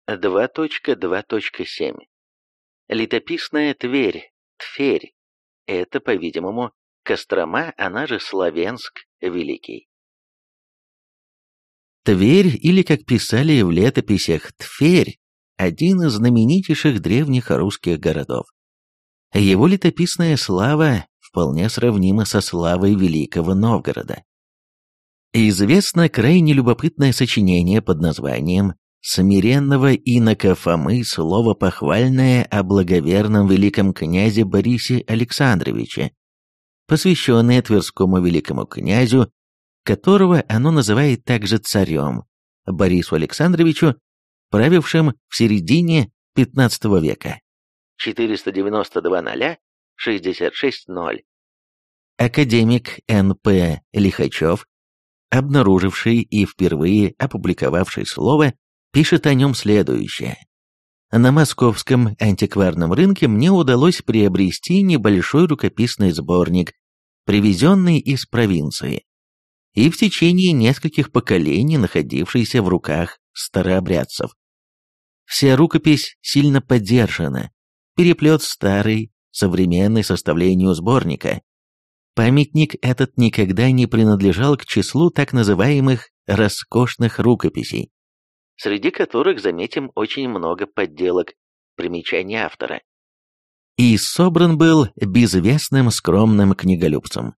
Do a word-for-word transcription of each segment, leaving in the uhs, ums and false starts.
два точка два точка семь. Летописная Тверь, Тферь. Это, по-видимому, Кострома, она же Славянск Великий. Тверь, или, как писали в летописях, Тферь, один из знаменитейших древних русских городов. Его летописная слава вполне сравнима со славой Великого Новгорода. Известно крайне любопытное сочинение под названием «Смиренного инока Фомы слово похвальное о благоверном великом князе Борисе Александровиче», посвященное Тверскому великому князю, которого оно называет также царем, Борису Александровичу, правившим в середине пятнадцатого века. четыреста девяносто два ноль шестьдесят шесть ноль. Академик Н П Лихачев, обнаруживший и впервые опубликовавший слово, пишет о нем следующее. На московском антикварном рынке мне удалось приобрести небольшой рукописный сборник, привезенный из провинции, и в течение нескольких поколений находившийся в руках старообрядцев. Вся рукопись сильно поддержана, переплет старый, современный составлению сборника. Памятник этот никогда не принадлежал к числу так называемых «роскошных рукописей», среди которых, заметим, очень много подделок, примечаний автора. И собран был безвестным скромным книголюбцем.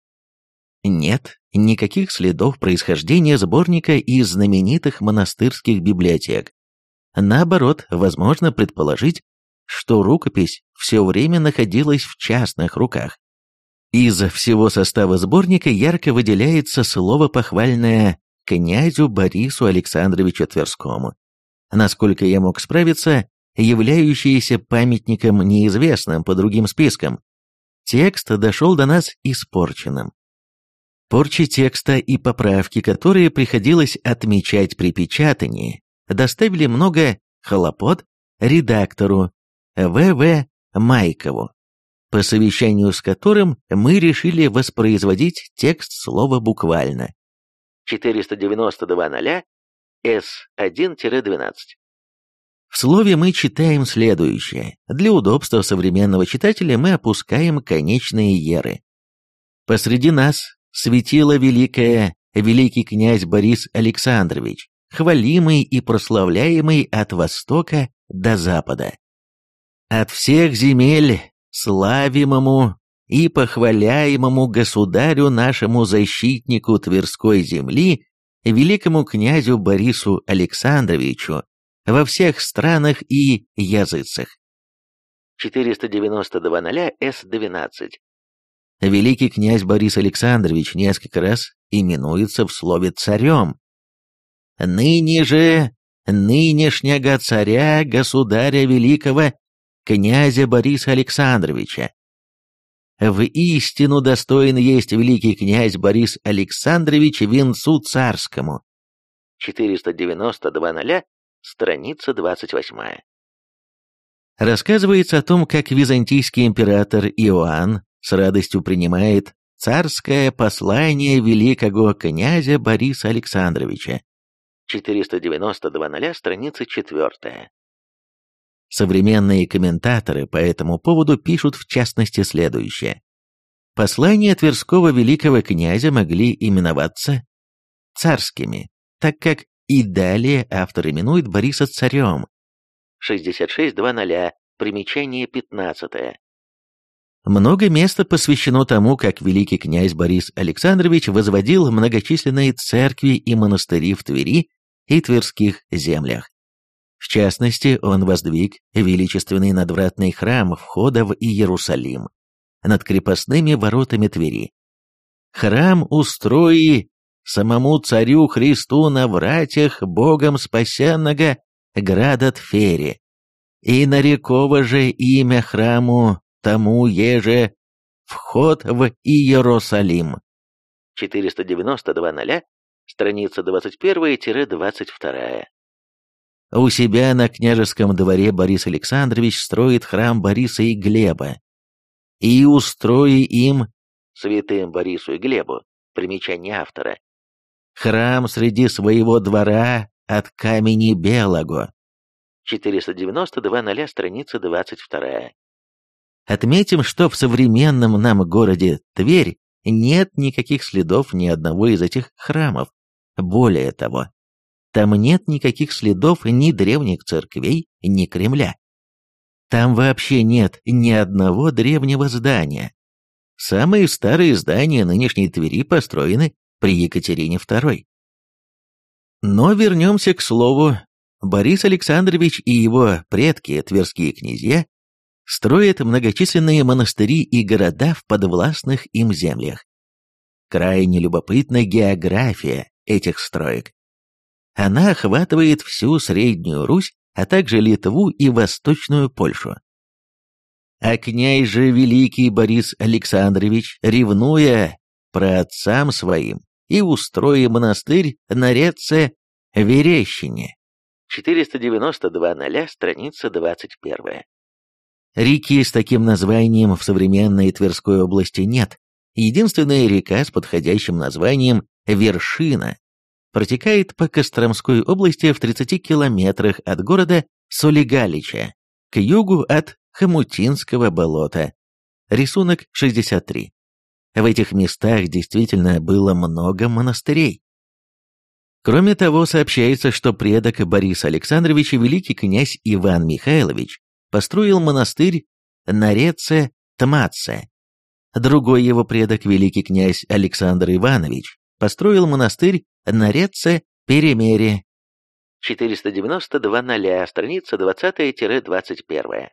Нет никаких следов происхождения сборника из знаменитых монастырских библиотек. Наоборот, возможно предположить, что рукопись все время находилась в частных руках. Из всего состава сборника ярко выделяется слово похвальное князю Борису Александровичу Тверскому, насколько я мог справиться, являющееся памятником неизвестным по другим спискам. Текст дошел до нас испорченным. Порчи текста и поправки, которые приходилось отмечать при печатании, доставили много хлопот редактору В В Майкову, по совещанию с которым мы решили воспроизводить текст слова буквально. четыреста девяносто два ноль С один двенадцать. В слове мы читаем следующее. Для удобства современного читателя мы опускаем конечные еры. Посреди нас светило великое, великий князь Борис Александрович, хвалимый и прославляемый от востока до запада. От всех земель славимому и похваляемому государю нашему защитнику Тверской земли, великому князю Борису Александровичу, во всех странах и языцах. четыреста девяносто два ноль С двенадцать. Великий князь Борис Александрович несколько раз именуется в слове царем. Ныне же нынешнего царя, государя великого, князя Бориса Александровича. В истину достоин есть великий князь Борис Александрович венцу царскому. четыреста девяносто два ноль, страница двадцать восемь. Рассказывается о том, как византийский император Иоанн с радостью принимает царское послание великого князя Бориса Александровича. четыреста девяносто два ноль, страница четвертая. Современные комментаторы по этому поводу пишут в частности следующее. Послания Тверского великого князя могли именоваться царскими, так как и далее автор именует Бориса царем. шестьдесят шесть два ноль, примечание пятнадцатое. Много места посвящено тому, как великий князь Борис Александрович возводил многочисленные церкви и монастыри в Твери и Тверских землях. В частности, он воздвиг величественный надвратный храм входа в Иерусалим над крепостными воротами Твери. Храм устрои самому царю Христу на вратях Богом спасенного града Тфери, и нареково же имя храму тому еже вход в Иерусалим. четыреста девяносто два ноль, страница двадцать первая — двадцать вторая. У себя на княжеском дворе Борис Александрович строит храм Бориса и Глеба. И устрои им, святым Борису и Глебу, примечание автора, храм среди своего двора от камени белого. четыреста девяносто два ноль, страница двадцать два. Отметим, что в современном нам городе Тверь нет никаких следов ни одного из этих храмов. Более того, там нет никаких следов ни древних церквей, ни Кремля. Там вообще нет ни одного древнего здания. Самые старые здания нынешней Твери построены при Екатерине второй. Но вернемся к слову. Борис Александрович и его предки, тверские князья, строят многочисленные монастыри и города в подвластных им землях. Крайне любопытна география этих строек. Она охватывает всю Среднюю Русь, а также Литву и Восточную Польшу. А князь же великий Борис Александрович, ревнуя праотцам своим, и устроил монастырь на реце Верещине. четыреста девяносто два ноль, страница двадцать один. Реки с таким названием в современной Тверской области нет. Единственная река с подходящим названием Вершина протекает по Костромской области в тридцати километрах от города Солигалича, к югу от Хомутинского болота. Рисунок шестьдесят три. В этих местах действительно было много монастырей. Кроме того, сообщается, что предок Бориса Александровича, великий князь Иван Михайлович, построил монастырь на реце Тмаце. Другой его предок, великий князь Александр Иванович, построил монастырь на реце Перемере. четыреста девяносто два ноль, страница двадцать-двадцать один.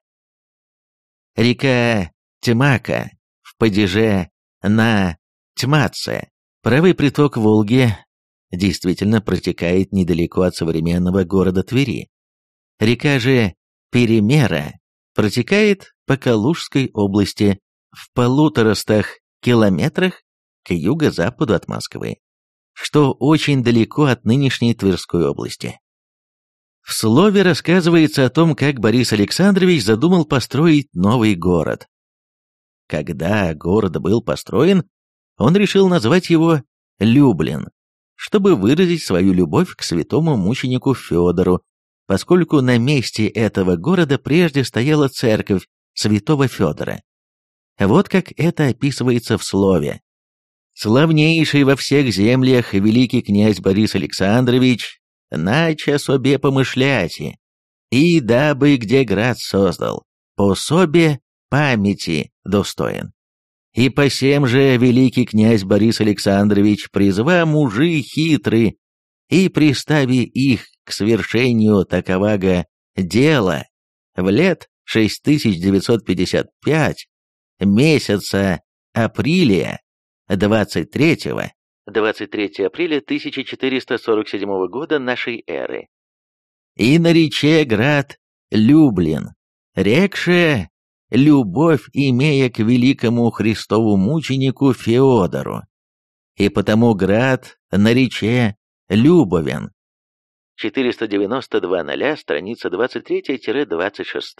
Река Тьмака в падеже на Тьмаце, правый приток Волги, действительно протекает недалеко от современного города Твери. Река же Перемера протекает по Калужской области в полуторастах километрах к юго-западу от Москвы, что очень далеко от нынешней Тверской области. В слове рассказывается о том, как Борис Александрович задумал построить новый город. Когда город был построен, он решил назвать его Люблин, чтобы выразить свою любовь к святому мученику Федору, поскольку на месте этого города прежде стояла церковь святого Федора. Вот как это описывается в слове. «Славнейший во всех землях великий князь Борис Александрович нача собе помышляти, и дабы где град создал, по собе памяти достоин. И по сем же великий князь Борис Александрович призва мужи хитры, и пристави их к свершению таковаго дела в лет шесть тысяч девятьсот пятьдесят пять месяца апреля двадцать третьего двадцать третьего апреля тысяча четыреста сорок седьмого года нашей эры. И нарече град Люблин, рекше любовь имея к великому Христову мученику Феодору, и потому град нарече Любовен». четыреста девяносто два ноль, страница двадцать три-двадцать шесть.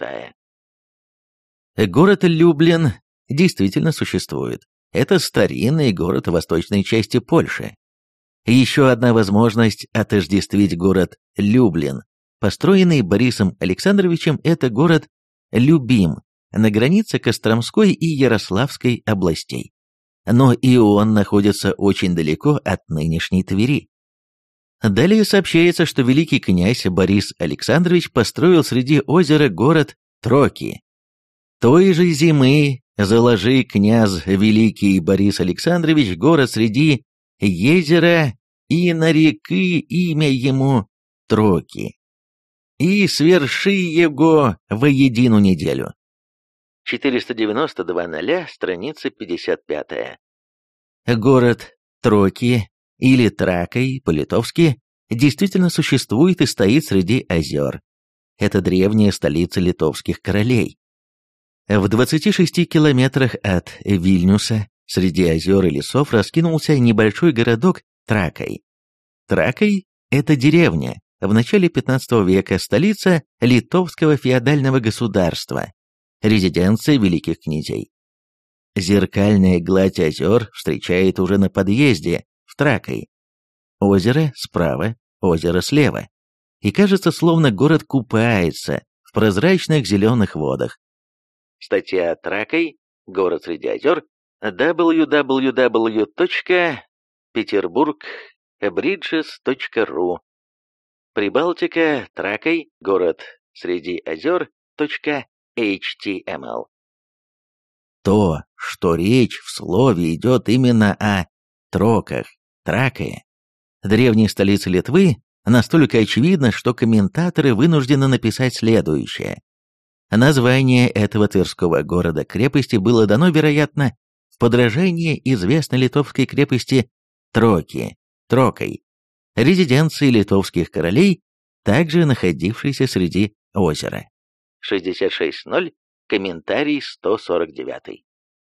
Город Люблин действительно существует. Это старинный город в восточной части Польши. Еще одна возможность отождествить город Люблин, построенный Борисом Александровичем, это город Любим, на границе Костромской и Ярославской областей. Но и он находится очень далеко от нынешней Твери. Далее сообщается, что великий князь Борис Александрович построил среди озера город Троки. Той же зимы заложи княз великий Борис Александрович город среди езера и на реки имя ему Троки, и сверши его воедину неделю. четыреста девяносто два ноль, страница пятьдесят пять. Город Троки, или Тракой по-литовски, действительно существует и стоит среди озер. Это древняя столица литовских королей. В двадцати шести километрах от Вильнюса, среди озер и лесов, раскинулся небольшой городок Тракой. Тракой – это деревня, в начале пятнадцатого века столица литовского феодального государства, резиденция великих князей. Зеркальная гладь озер встречает уже на подъезде в Тракой. Озеро справа, озеро слева. и кажется, словно город купается в прозрачных зеленых водах. Статья Тракой «Город среди озер» дабл ю дабл ю дабл ю точка петербург бриджес точка ру. Прибалтика Тракой «Город среди озер» .html. То, что речь в слове идет именно о Троках, Тракое, древней столице Литвы, настолько очевидно, что комментаторы вынуждены написать следующее. Название этого тверского города-крепости было дано, вероятно, в подражание известной литовской крепости Троки, Трокой, резиденции литовских королей, также находившейся среди озера. шестьдесят шесть ноль, комментарий сто сорок девять.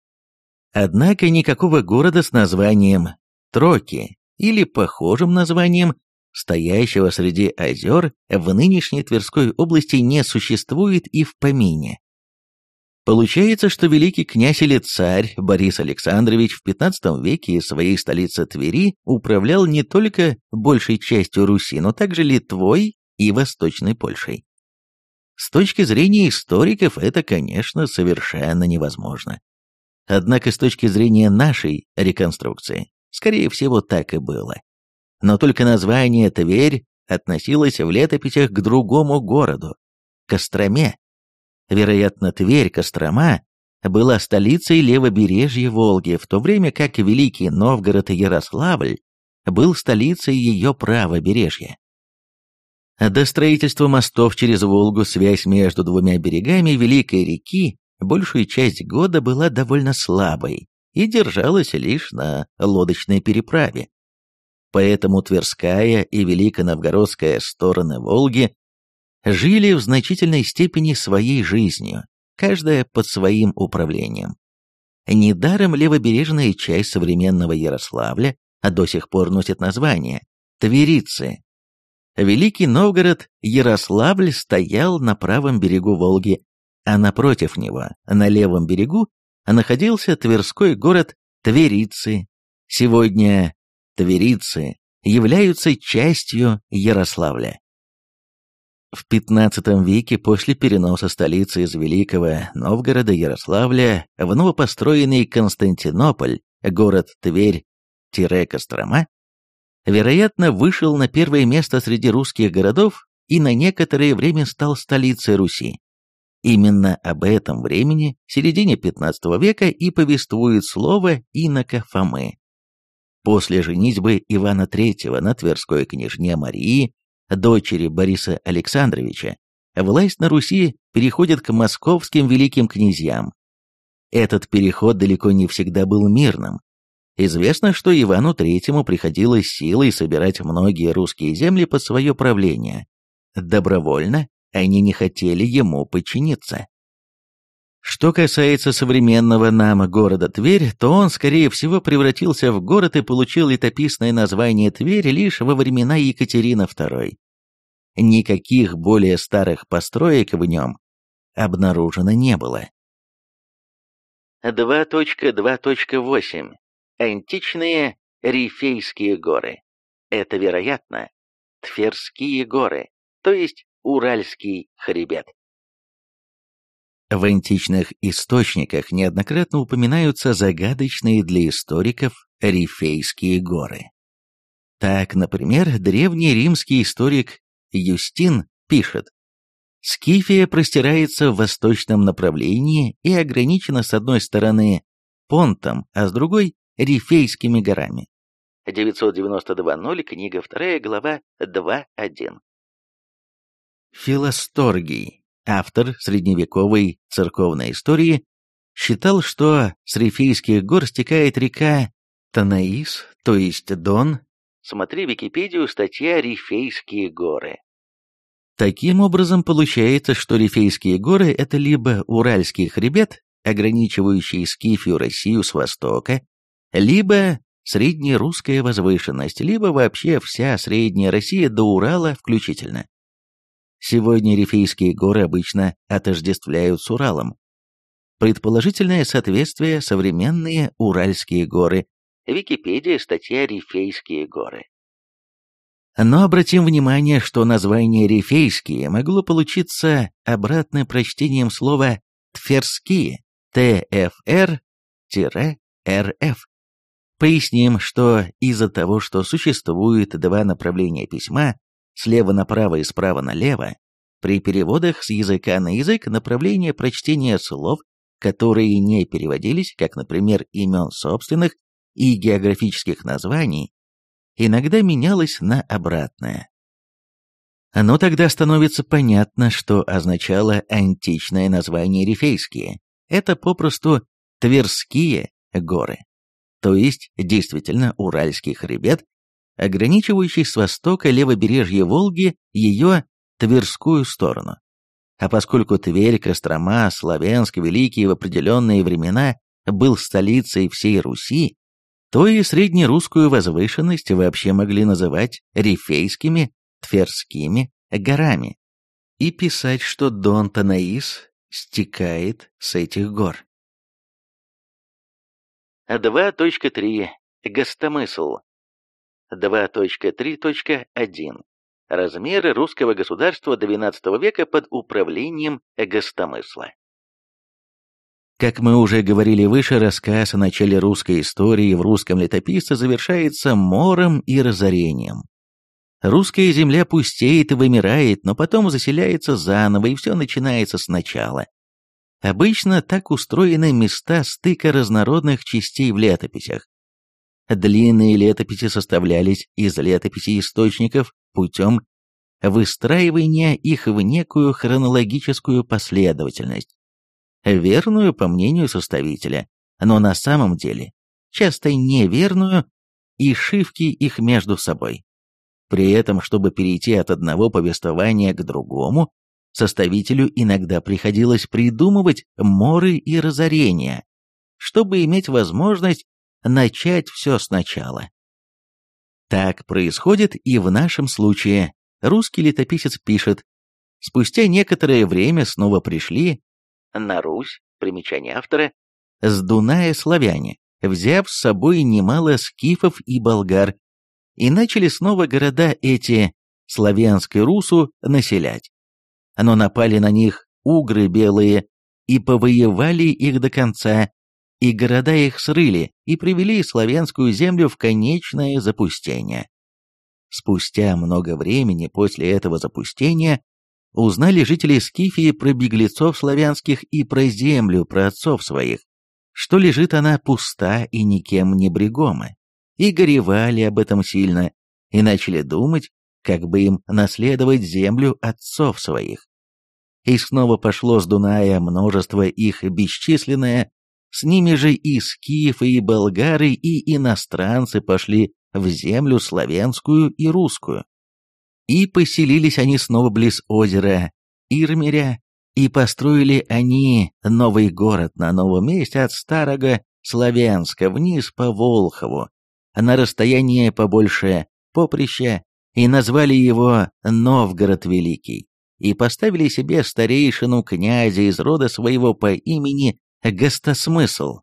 Однако никакого города с названием Троки или похожим названием, стоящего среди озер, в нынешней Тверской области не существует и в помине. Получается, что великий князь или царь Борис Александрович в пятнадцатом веке из своей столицы Твери управлял не только большей частью Руси, но также Литвой и Восточной Польшей. С точки зрения историков это, конечно, совершенно невозможно. Однако с точки зрения нашей реконструкции, скорее всего, так и было. Но только название Тверь относилось в летописях к другому городу, Костроме. Вероятно, Тверь, Кострома, была столицей левобережья Волги, в то время как Великий Новгород и Ярославль был столицей ее правобережья. До строительства мостов через Волгу связь между двумя берегами Великой реки большую часть года была довольно слабой и держалась лишь на лодочной переправе. Поэтому Тверская и Великоновгородская стороны Волги жили в значительной степени своей жизнью, каждая под своим управлением. Недаром левобережная часть современного Ярославля до сих пор носит название Тверицы. Великий Новгород Ярославль стоял на правом берегу Волги, а напротив него, на левом берегу, находился Тверской город Тверицы. Сегодня Тверицы являются частью Ярославля. В пятнадцатом веке после переноса столицы из Великого Новгорода Ярославля в новопостроенный Константинополь, город Тверь-Кострома, вероятно, вышел на первое место среди русских городов и на некоторое время стал столицей Руси. Именно об этом времени, середине пятнадцатого века, и повествует слово инока Фомы. После женитьбы Ивана третьего на Тверской княжне Марии, дочери Бориса Александровича, власть на Руси переходит к московским великим князьям. Этот переход далеко не всегда был мирным. Известно, что Ивану третьему приходилось силой собирать многие русские земли под свое правление. Добровольно они не хотели ему подчиниться. Что касается современного нам города Тверь, то он, скорее всего, превратился в город и получил летописное название Тверь лишь во времена Екатерины второй. Никаких более старых построек в нем обнаружено не было. два точка два точка восемь. Античные Рифейские горы. Это, вероятно, Тверские горы, то есть Уральский хребет. В античных источниках неоднократно упоминаются загадочные для историков Рифейские горы. Так, например, древний римский историк Юстин пишет: Скифия простирается в восточном направлении и ограничена с одной стороны Понтом, а с другой – Рифейскими горами. девятьсот девяносто два ноль, книга вторая, глава два один. Филосторгий, автор средневековой церковной истории, считал, что с Рифейских гор стекает река Танаис, то есть Дон. Смотри Википедию, статья «Рифейские горы». Таким образом, получается, что Рифейские горы – это либо Уральский хребет, ограничивающий Скифию Россию с востока, либо среднерусская возвышенность, либо вообще вся Средняя Россия до Урала включительно. Сегодня Рифейские горы обычно отождествляют с Уралом. Предположительное соответствие – современные Уральские горы. Википедия, статья «Рифейские горы». Но обратим внимание, что название «рифейские» могло получиться обратным прочтением слова «тверские» тэ эф эр эр эф. Поясним, что из-за того, что существует два направления письма, слева направо и справа налево, при переводах с языка на язык направление прочтения слов, которые не переводились, как, например, имен собственных и географических названий, иногда менялось на обратное. Но тогда становится понятно, что означало античное название рифейские. Это попросту Тверские горы, то есть действительно Уральский хребет, ограничивающий с востока левобережье Волги ее Тверскую сторону. А поскольку Тверь, Кострома, Славянск Великий в определенные времена был столицей всей Руси, то и среднерусскую возвышенность вообще могли называть рифейскими, Тверскими горами и писать, что Дон Танаис стекает с этих гор. два точка три. Гостомысл. два точка три точка один. Размеры русского государства двенадцатого века под управлением Гостомысла. Как мы уже говорили выше, рассказ о начале русской истории в русском летописце завершается мором и разорением. Русская земля пустеет и вымирает, но потом заселяется заново, и все начинается сначала. Обычно так устроены места стыка разнородных частей в летописях. Длинные летописи составлялись из летописей источников путем выстраивания их в некую хронологическую последовательность, верную по мнению составителя, но на самом деле часто неверную, и шивки их между собой. При этом, чтобы перейти от одного повествования к другому, составителю иногда приходилось придумывать моры и разорения, чтобы иметь возможность начать все сначала. Так происходит и в нашем случае. Русский летописец пишет: спустя некоторое время снова пришли на Русь, примечание автора, с Дуная славяне, взяв с собой немало скифов и болгар, и начали снова города эти, славянской Русу, населять. Но напали на них угры белые, и повоевали их до конца, и города их срыли, и привели славянскую землю в конечное запустение. Спустя много времени после этого запустения узнали жители Скифии про беглецов славянских и про землю, про отцов своих, что лежит она пуста и никем не брегома, и горевали об этом сильно, и начали думать, как бы им наследовать землю отцов своих. И снова пошло с Дуная множество их бесчисленное, с ними же и скифы, и болгары, и иностранцы пошли в землю славянскую и русскую. И поселились они снова близ озера Ирмеря, и построили они новый город на новом месте от старого Славянска вниз по Волхову, на расстояние побольше поприща, и назвали его Новгород Великий, и поставили себе старейшину князя из рода своего по имени Гостосмысл.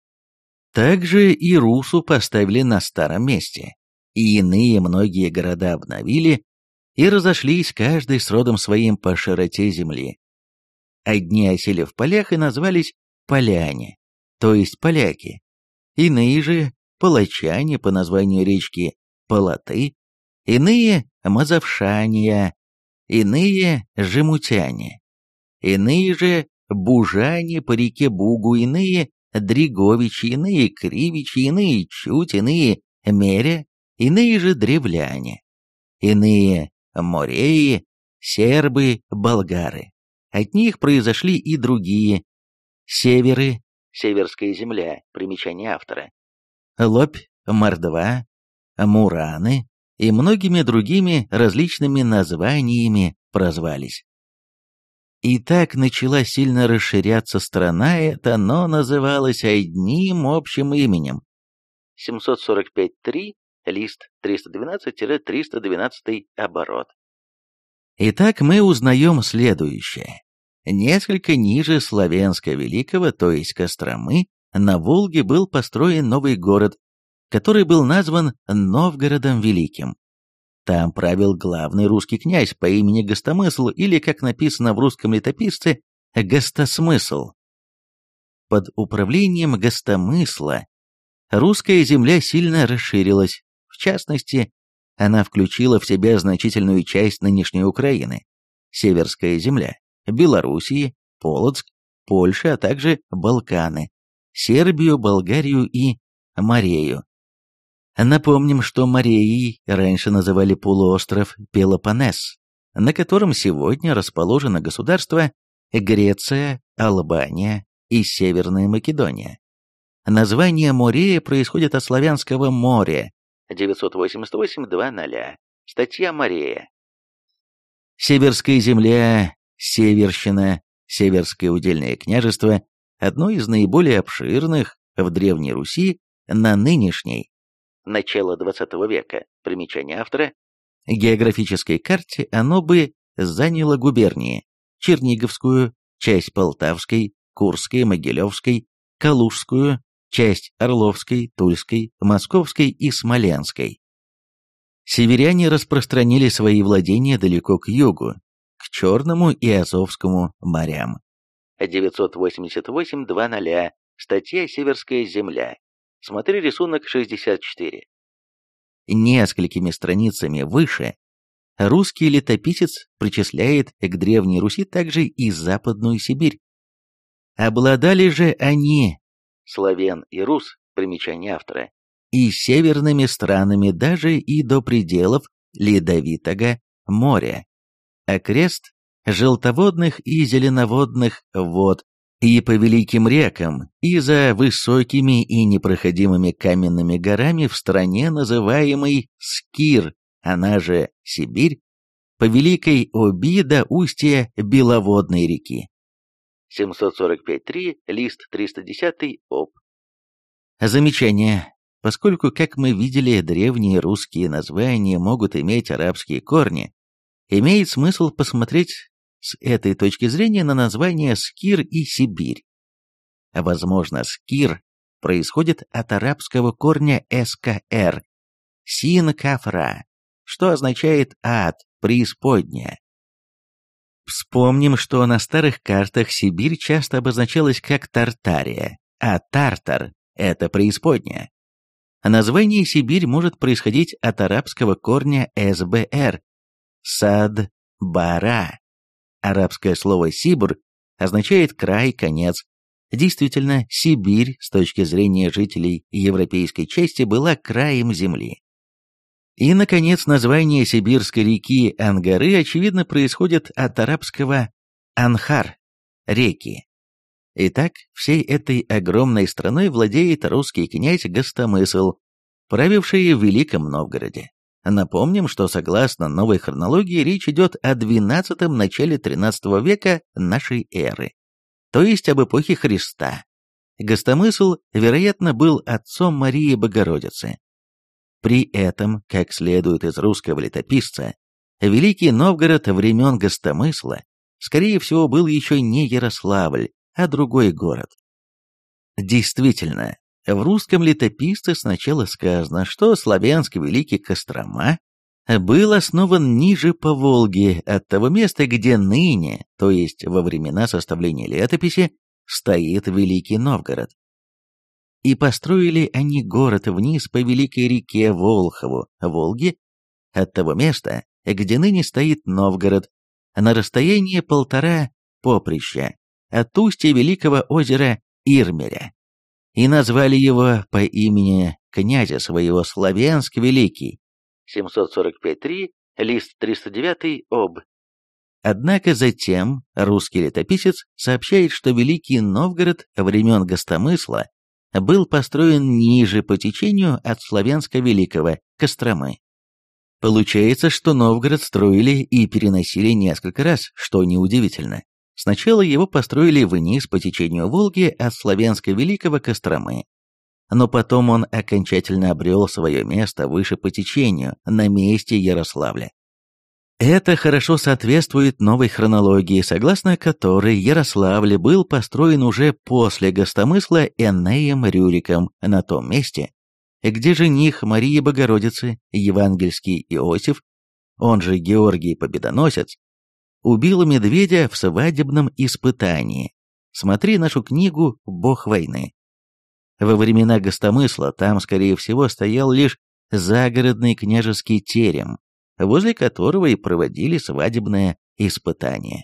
Также и Русу поставили на старом месте, и иные многие города обновили, и разошлись каждый с родом своим по широте земли. Одни осели в полях и назвались поляне, то есть поляки, иные же палачане по названию речки Полоты, иные мазовшания, иные жемутяне, иные же бужане по реке Бугу, иные дриговичи, иные кривичи, иные чуть, иные меря, иные же древляне, иные мореи, сербы, болгары. От них произошли и другие северы, северская земля, примечание автора, Лопь, Мордва, Мураны и многими другими различными названиями прозвались. И так начала сильно расширяться страна эта, но называлась одним общим именем. семьсот сорок пять три, лист триста двенадцать — триста двенадцатый оборот. Итак, мы узнаем следующее. Несколько ниже Славянска Великого, то есть Костромы, на Волге был построен новый город, который был назван Новгородом Великим. Там правил главный русский князь по имени Гостомысл, или, как написано в русском летописце, Гостосмысл. Под управлением Гостомысла русская земля сильно расширилась. В частности, она включила в себя значительную часть нынешней Украины, Северская земля, Белоруссии, Полоцк, Польши, а также Балканы, Сербию, Болгарию и Морею. Напомним, что Мореей раньше называли полуостров Пелопоннес, на котором сегодня расположено государство Греция, Албания и Северная Македония. Название Морея происходит от славянского «море», девятьсот восемьдесят восемь два ноль, статья Морея. Северская земля, Северщина, Северское удельное княжество – одно из наиболее обширных в Древней Руси на нынешней, начало двадцатого века, примечание автора, географической карте оно бы заняло губернии Черниговскую, часть Полтавской, Курской, Могилевской, Калужскую, часть Орловской, Тульской, Московской и Смоленской. Северяне распространили свои владения далеко к югу, к Черному и Азовскому морям. девятьсот восемьдесят восемь два ноль, статья «Северская земля». Смотри рисунок шестьдесят четыре. Несколькими страницами выше русский летописец причисляет к Древней Руси также и Западную Сибирь. Обладали же они, славян и рус, примечание автора, и северными странами даже и до пределов Ледовитого моря, окрест желтоводных и зеленоводных вод, и по великим рекам, и за высокими и непроходимыми каменными горами в стране, называемой Скир, она же Сибирь, по великой Оби до устья Беловодной реки. семьсот сорок пять три, лист триста десять, об. Замечание. Поскольку, как мы видели, древние русские названия могут иметь арабские корни, имеет смысл посмотреть с этой точки зрения на названия Скир и Сибирь. Возможно, Скир происходит от арабского корня скр, син-кафра, что означает ад, преисподняя. Вспомним, что на старых картах Сибирь часто обозначалась как Тартария, а Тартар – это преисподняя. Название Сибирь может происходить от арабского корня сбр, сад-бара. Арабское слово «сибр» означает «край», «конец». Действительно, Сибирь, с точки зрения жителей европейской части, была краем земли. И, наконец, название сибирской реки Ангары, очевидно, происходит от арабского «анхар» – реки. Итак, всей этой огромной страной владеет русский князь Гостомысл, правивший в Великом Новгороде. Напомним, что согласно новой хронологии речь идет о двенадцатом начале тринадцатого века нашей эры, то есть об эпохе Христа. Гостомысл, вероятно, был отцом Марии Богородицы. При этом, как следует из русского летописца, Великий Новгород времен Гостомысла, скорее всего, был еще не Ярославль, а другой город. Действительно, в русском летописце сначала сказано, что славянский Великий Кострома был основан ниже по Волге от того места, где ныне, то есть во времена составления летописи, стоит Великий Новгород. И построили они город вниз по великой реке Волхову, Волге, от того места, где ныне стоит Новгород, на расстоянии полтора поприща от устья великого озера Ирмеля, и назвали его по имени князя своего Славянск Великий, семьсот сорок пять три, лист триста девять, об. Однако затем русский летописец сообщает, что Великий Новгород времен Гостомысла был построен ниже по течению от Славянска Великого, Костромы. Получается, что Новгород строили и переносили несколько раз, что неудивительно. Сначала его построили вниз по течению Волги от Славянска Великого, Костромы, но потом он окончательно обрел свое место выше по течению, на месте Ярославля. Это хорошо соответствует новой хронологии, согласно которой Ярославль был построен уже после Гостомысла Энеем Рюриком на том месте, где жених Марии Богородицы, евангельский Иосиф, он же Георгий Победоносец, убил медведя в свадебном испытании. Смотри нашу книгу «Бог войны». Во времена Гостомысла там, скорее всего, стоял лишь загородный княжеский терем, возле которого и проводили свадебное испытание.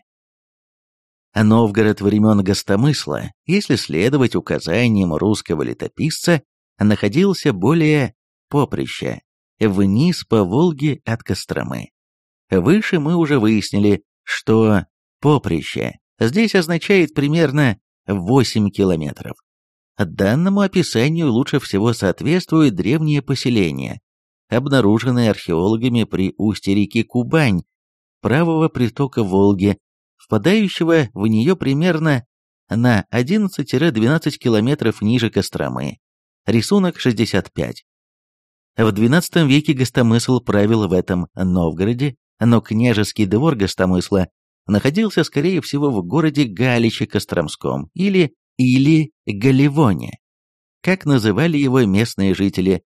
Новгород времен Гостомысла, если следовать указаниям русского летописца, находился более поприща, вниз по Волге от Костромы. Выше мы уже выяснили, что поприще здесь означает примерно восемь километров. Данному описанию лучше всего соответствует древнее поселение, обнаруженное археологами при устье реки Кубань, правого притока Волги, впадающего в нее примерно на одиннадцать-двенадцать километров ниже Костромы. Рисунок шестьдесят пять. В двенадцатом веке Гостомысл правил в этом Новгороде, но княжеский двор Гостомысла находился, скорее всего, в городе Галиче-Костромском или, или Галивоне, как называли его местные жители.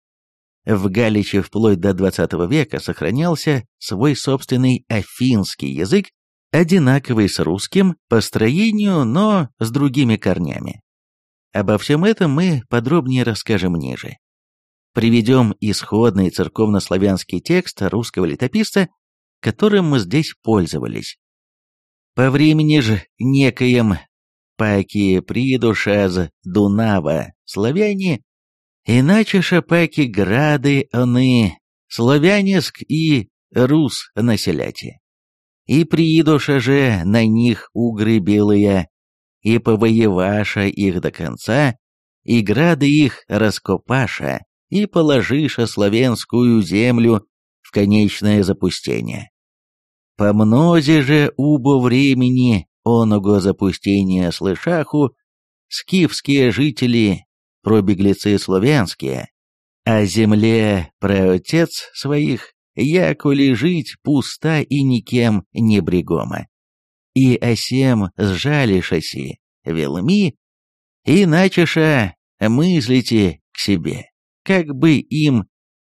В Галиче вплоть до двадцатого века сохранялся свой собственный афинский язык, одинаковый с русским по строению, но с другими корнями. Обо всем этом мы подробнее расскажем ниже. Приведем исходный церковнославянский текст русского летописца, которым мы здесь пользовались. По времени же некоем паки придушаз Дунава славяне, иначе шапаки грады они, славяниск и рус населяти. И приидуша же на них угры белые, и повоеваша их до конца, и грады их раскопаша, и положиша славянскую землю в конечное запустение. По мнозе же убо времени оного запустения слышаху, скифские жители, пробеглецы славянские, о земле праотец своих, яколи жить пуста и никем не брегома. И осем сжалишаси, велми, и начеша мыслите к себе, как бы им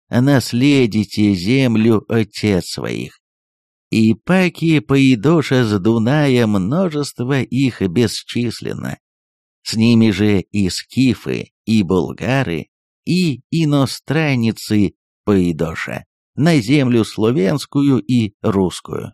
наследите землю отец своих. И паки поедоша с Дуная множество их бесчисленно. С ними же и скифы, и булгары, и иностранницы поедоша на землю славянскую и русскую.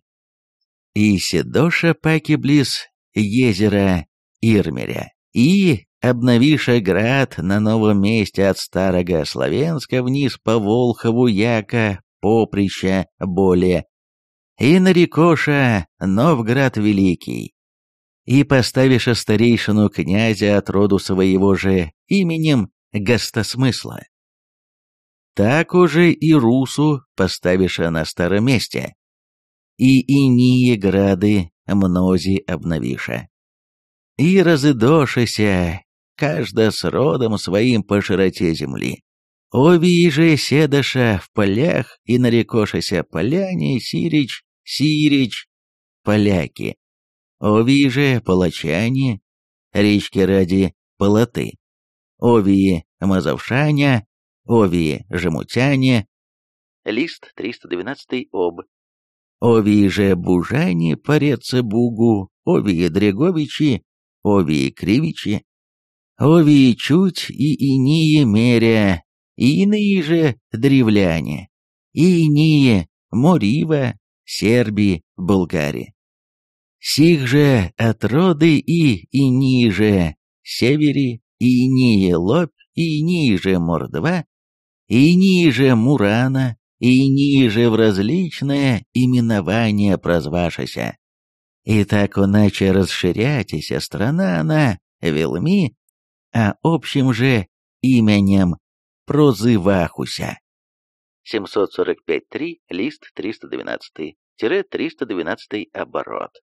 И седоша паки близ езера Ирмеря, и обновиша град на новом месте от старого Славянска вниз по Волхову яко поприща более, и нарекоша Новград Великий, и поставиша старейшину князя от роду своего же именем Гостосмысла. Так уже и Русу поставиша на старом месте, и иные грады мнози обновиша. И разыдошися, каждая с родом своим по широте земли. Овии же седоша в полях, и нарекошися поляне, сирич, сирич, поляки. Овии же палачане, речки ради полоты. Овии мазовшаня, овии жемутяне. Лист триста двенадцать об. Овии же бужане, порецы бугу, овии дреговичи, овии кривичи, овии чуть и иные меря, и иные же древляне, и иные морива, серби, булгари. Сих же отроды и иные же севери, и иные лобь, и иные же мордва, и иные же мурана, и иные же в различное именование прозвашася. И так иначе расширятися страна она велми, а общим же именем прозывахуся. семьсот сорок пять точка три, лист триста двенадцать, тире триста двенадцать оборот.